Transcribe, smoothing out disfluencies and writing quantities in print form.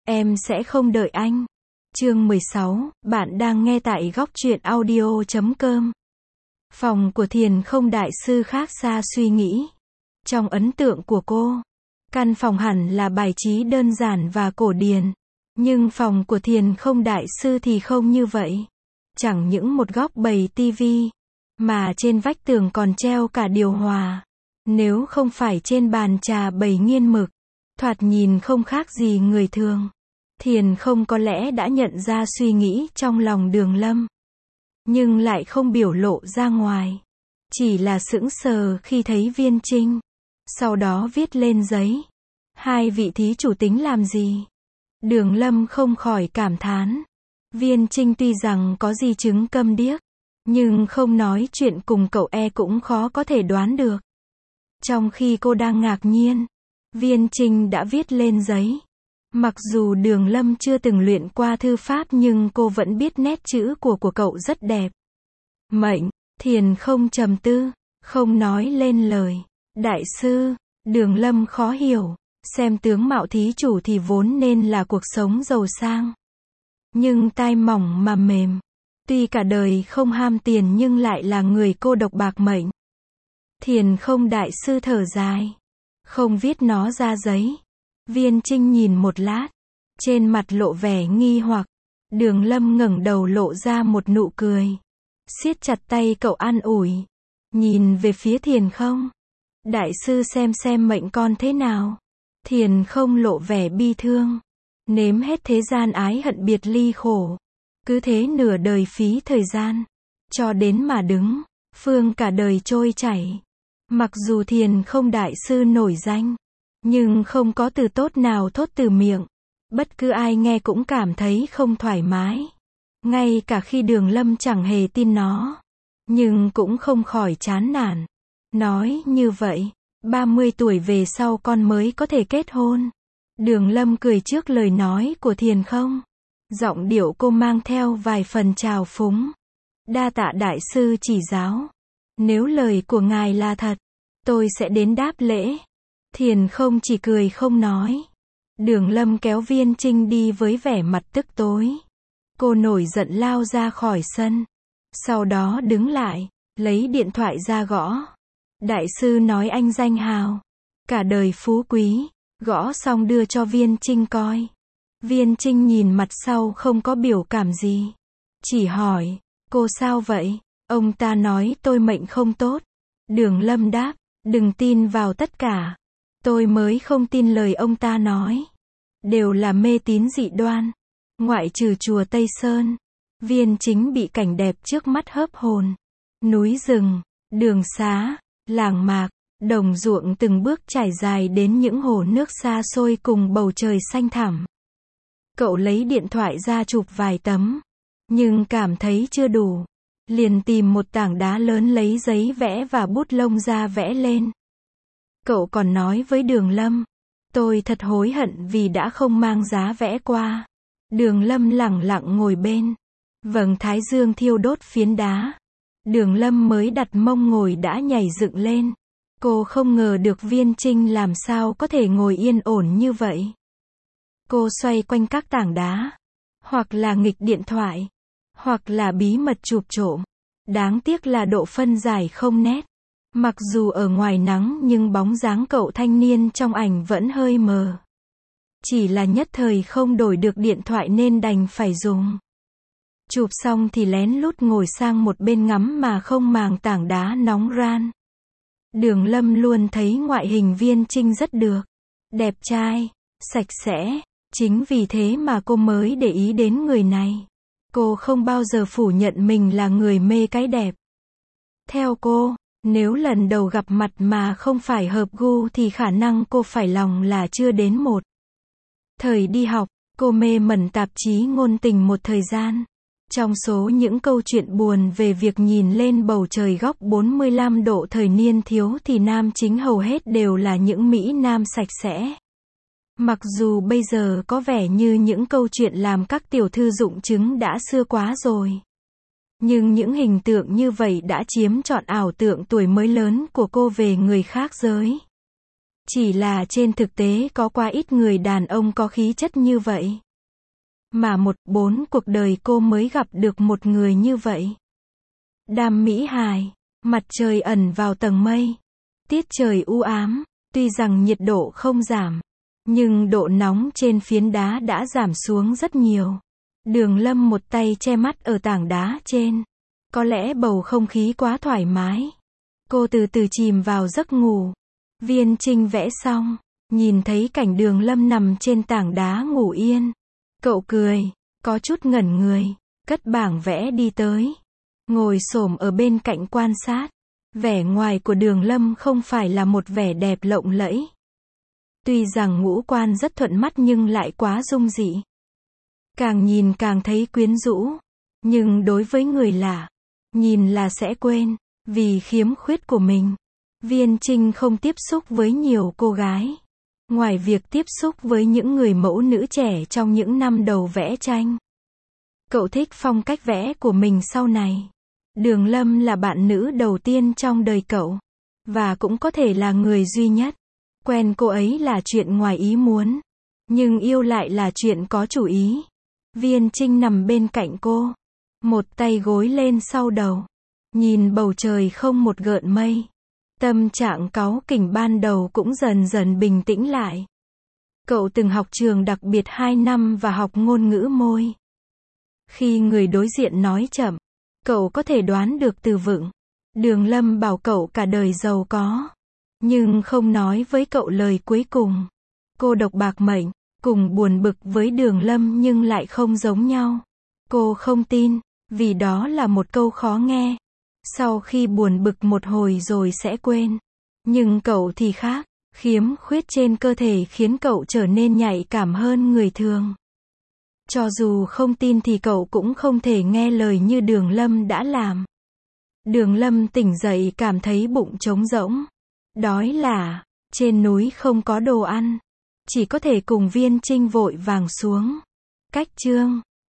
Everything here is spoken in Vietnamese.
Em sẽ không đợi anh. Chương 16, bạn đang nghe tại góc truyện audio.com. Phòng của Thiền Không đại sư khác xa suy nghĩ. Trong ấn tượng của cô, căn phòng hẳn là bài trí đơn giản và cổ điển. Nhưng phòng của Thiền Không đại sư thì không như vậy. Chẳng những một góc bày tivi, mà trên vách tường còn treo cả điều hòa. Nếu không phải trên bàn trà bày nghiên mực, thoạt nhìn không khác gì người thường. Thiền Không có lẽ đã nhận ra suy nghĩ trong lòng Đường Lâm, nhưng lại không biểu lộ ra ngoài. Chỉ là sững sờ khi thấy Viên Trinh. Sau đó viết lên giấy. Hai vị thí chủ tính làm gì? Đường Lâm không khỏi cảm thán. Viên Trinh tuy rằng có di chứng câm điếc, nhưng không nói chuyện cùng cậu cũng khó có thể đoán được. Trong khi cô đang ngạc nhiên, Viên Trinh đã viết lên giấy. Mặc dù Đường Lâm chưa từng luyện qua thư pháp nhưng cô vẫn biết nét chữ của cậu rất đẹp. Mệnh, Thiền Không trầm tư, không nói lên lời. Đại sư, Đường Lâm khó hiểu, xem tướng mạo thí chủ thì vốn nên là cuộc sống giàu sang. Nhưng tai mỏng mà mềm, tuy cả đời không ham tiền nhưng lại là người cô độc bạc mệnh. Thiền Không đại sư thở dài, không viết nó ra giấy. Viên Trinh nhìn một lát, trên mặt lộ vẻ nghi hoặc. Đường Lâm ngẩng đầu lộ ra một nụ cười, siết chặt tay cậu an ủi, nhìn về phía Thiền Không. Đại sư xem mệnh con thế nào? Thiền Không lộ vẻ bi thương, nếm hết thế gian ái hận biệt ly khổ, cứ thế nửa đời phí thời gian, cho đến mà đứng, phương cả đời trôi chảy. Mặc dù Thiền Không đại sư nổi danh, nhưng không có từ tốt nào thốt từ miệng. Bất cứ ai nghe cũng cảm thấy không thoải mái. Ngay cả khi Đường Lâm chẳng hề tin nó, nhưng cũng không khỏi chán nản. Nói như vậy, 30 tuổi về sau con mới có thể kết hôn. Đường Lâm cười trước lời nói của Thiền Không. Giọng điệu cô mang theo vài phần trào phúng. Đa tạ đại sư chỉ giáo. Nếu lời của ngài là thật, tôi sẽ đến đáp lễ. Thiền Không chỉ cười không nói. Đường Lâm kéo Viên Trinh đi với vẻ mặt tức tối. Cô nổi giận lao ra khỏi sân. Sau đó đứng lại, lấy điện thoại ra gõ. Đại sư nói anh danh hào, cả đời phú quý. Gõ xong đưa cho Viên Trinh coi. Viên Trinh nhìn mặt sau không có biểu cảm gì. Chỉ hỏi, cô sao vậy? Ông ta nói tôi mệnh không tốt. Đường Lâm đáp, đừng tin vào tất cả. Tôi mới không tin lời ông ta nói. Đều là mê tín dị đoan. Ngoại trừ chùa Tây Sơn, Viên Chính bị cảnh đẹp trước mắt hớp hồn. Núi rừng, đường xá, làng mạc, đồng ruộng từng bước trải dài đến những hồ nước xa xôi cùng bầu trời xanh thẳm. Cậu lấy điện thoại ra chụp vài tấm, nhưng cảm thấy chưa đủ. Liền tìm một tảng đá lớn lấy giấy vẽ và bút lông ra vẽ lên. Cậu còn nói với Đường Lâm, tôi thật hối hận vì đã không mang giá vẽ qua. Đường Lâm lẳng lặng ngồi bên. Vầng thái dương thiêu đốt phiến đá. Đường Lâm mới đặt mông ngồi đã nhảy dựng lên. Cô không ngờ được Viên Trinh làm sao có thể ngồi yên ổn như vậy. Cô xoay quanh các tảng đá. Hoặc là nghịch điện thoại, hoặc là bí mật chụp trộm. Đáng tiếc là độ phân giải không nét. Mặc dù ở ngoài nắng nhưng bóng dáng cậu thanh niên trong ảnh vẫn hơi mờ. Chỉ là nhất thời không đổi được điện thoại nên đành phải dùng. Chụp xong thì lén lút ngồi sang một bên ngắm mà không màng tảng đá nóng ran. Đường Lâm luôn thấy ngoại hình Viên Trinh rất được. Đẹp trai, sạch sẽ. Chính vì thế mà cô mới để ý đến người này. Cô không bao giờ phủ nhận mình là người mê cái đẹp. Theo cô, nếu lần đầu gặp mặt mà không phải hợp gu thì khả năng cô phải lòng là chưa đến một. Thời đi học, cô mê mẩn tạp chí ngôn tình một thời gian. Trong số những câu chuyện buồn về việc nhìn lên bầu trời góc 45 độ thời niên thiếu thì nam chính hầu hết đều là những mỹ nam sạch sẽ. Mặc dù bây giờ có vẻ như những câu chuyện làm các tiểu thư dụng chứng đã xưa quá rồi. Nhưng những hình tượng như vậy đã chiếm trọn ảo tượng tuổi mới lớn của cô về người khác giới. Chỉ là trên thực tế có quá ít người đàn ông có khí chất như vậy. Mà 4 cuộc đời cô mới gặp được một người như vậy. Đam mỹ hài, mặt trời ẩn vào tầng mây. Tiết trời u ám, tuy rằng nhiệt độ không giảm, nhưng độ nóng trên phiến đá đã giảm xuống rất nhiều. Đường Lâm một tay che mắt ở tảng đá trên. Có lẽ bầu không khí quá thoải mái. Cô từ từ chìm vào giấc ngủ. Viên Trinh vẽ xong, nhìn thấy cảnh Đường Lâm nằm trên tảng đá ngủ yên. Cậu cười, có chút ngẩn người, cất bảng vẽ đi tới. Ngồi xổm ở bên cạnh quan sát. Vẻ ngoài của Đường Lâm không phải là một vẻ đẹp lộng lẫy. Tuy rằng ngũ quan rất thuận mắt nhưng lại quá dung dị. Càng nhìn càng thấy quyến rũ. Nhưng đối với người lạ, nhìn là sẽ quên, vì khiếm khuyết của mình. Viên Trinh không tiếp xúc với nhiều cô gái. Ngoài việc tiếp xúc với những người mẫu nữ trẻ trong những năm đầu vẽ tranh. Cậu thích phong cách vẽ của mình sau này. Đường Lâm là bạn nữ đầu tiên trong đời cậu. Và cũng có thể là người duy nhất. Quen cô ấy là chuyện ngoài ý muốn. Nhưng yêu lại là chuyện có chủ ý. Viên Trinh nằm bên cạnh cô. Một tay gối lên sau đầu. Nhìn bầu trời không một gợn mây. Tâm trạng cáu kỉnh ban đầu cũng dần dần bình tĩnh lại. Cậu từng học trường đặc biệt 2 năm và học ngôn ngữ môi. Khi người đối diện nói chậm, cậu có thể đoán được từ vựng. Đường Lâm bảo cậu cả đời giàu có. Nhưng không nói với cậu lời cuối cùng. Cô độc bạc mệnh, cùng buồn bực với Đường Lâm nhưng lại không giống nhau. Cô không tin, vì đó là một câu khó nghe. Sau khi buồn bực một hồi rồi sẽ quên. Nhưng cậu thì khác, khiếm khuyết trên cơ thể khiến cậu trở nên nhạy cảm hơn người thường. Cho dù không tin thì cậu cũng không thể nghe lời như Đường Lâm đã làm. Đường Lâm tỉnh dậy cảm thấy bụng trống rỗng. Đói là, trên núi không có đồ ăn. Chỉ có thể cùng Viên Trinh vội vàng xuống. Cách chương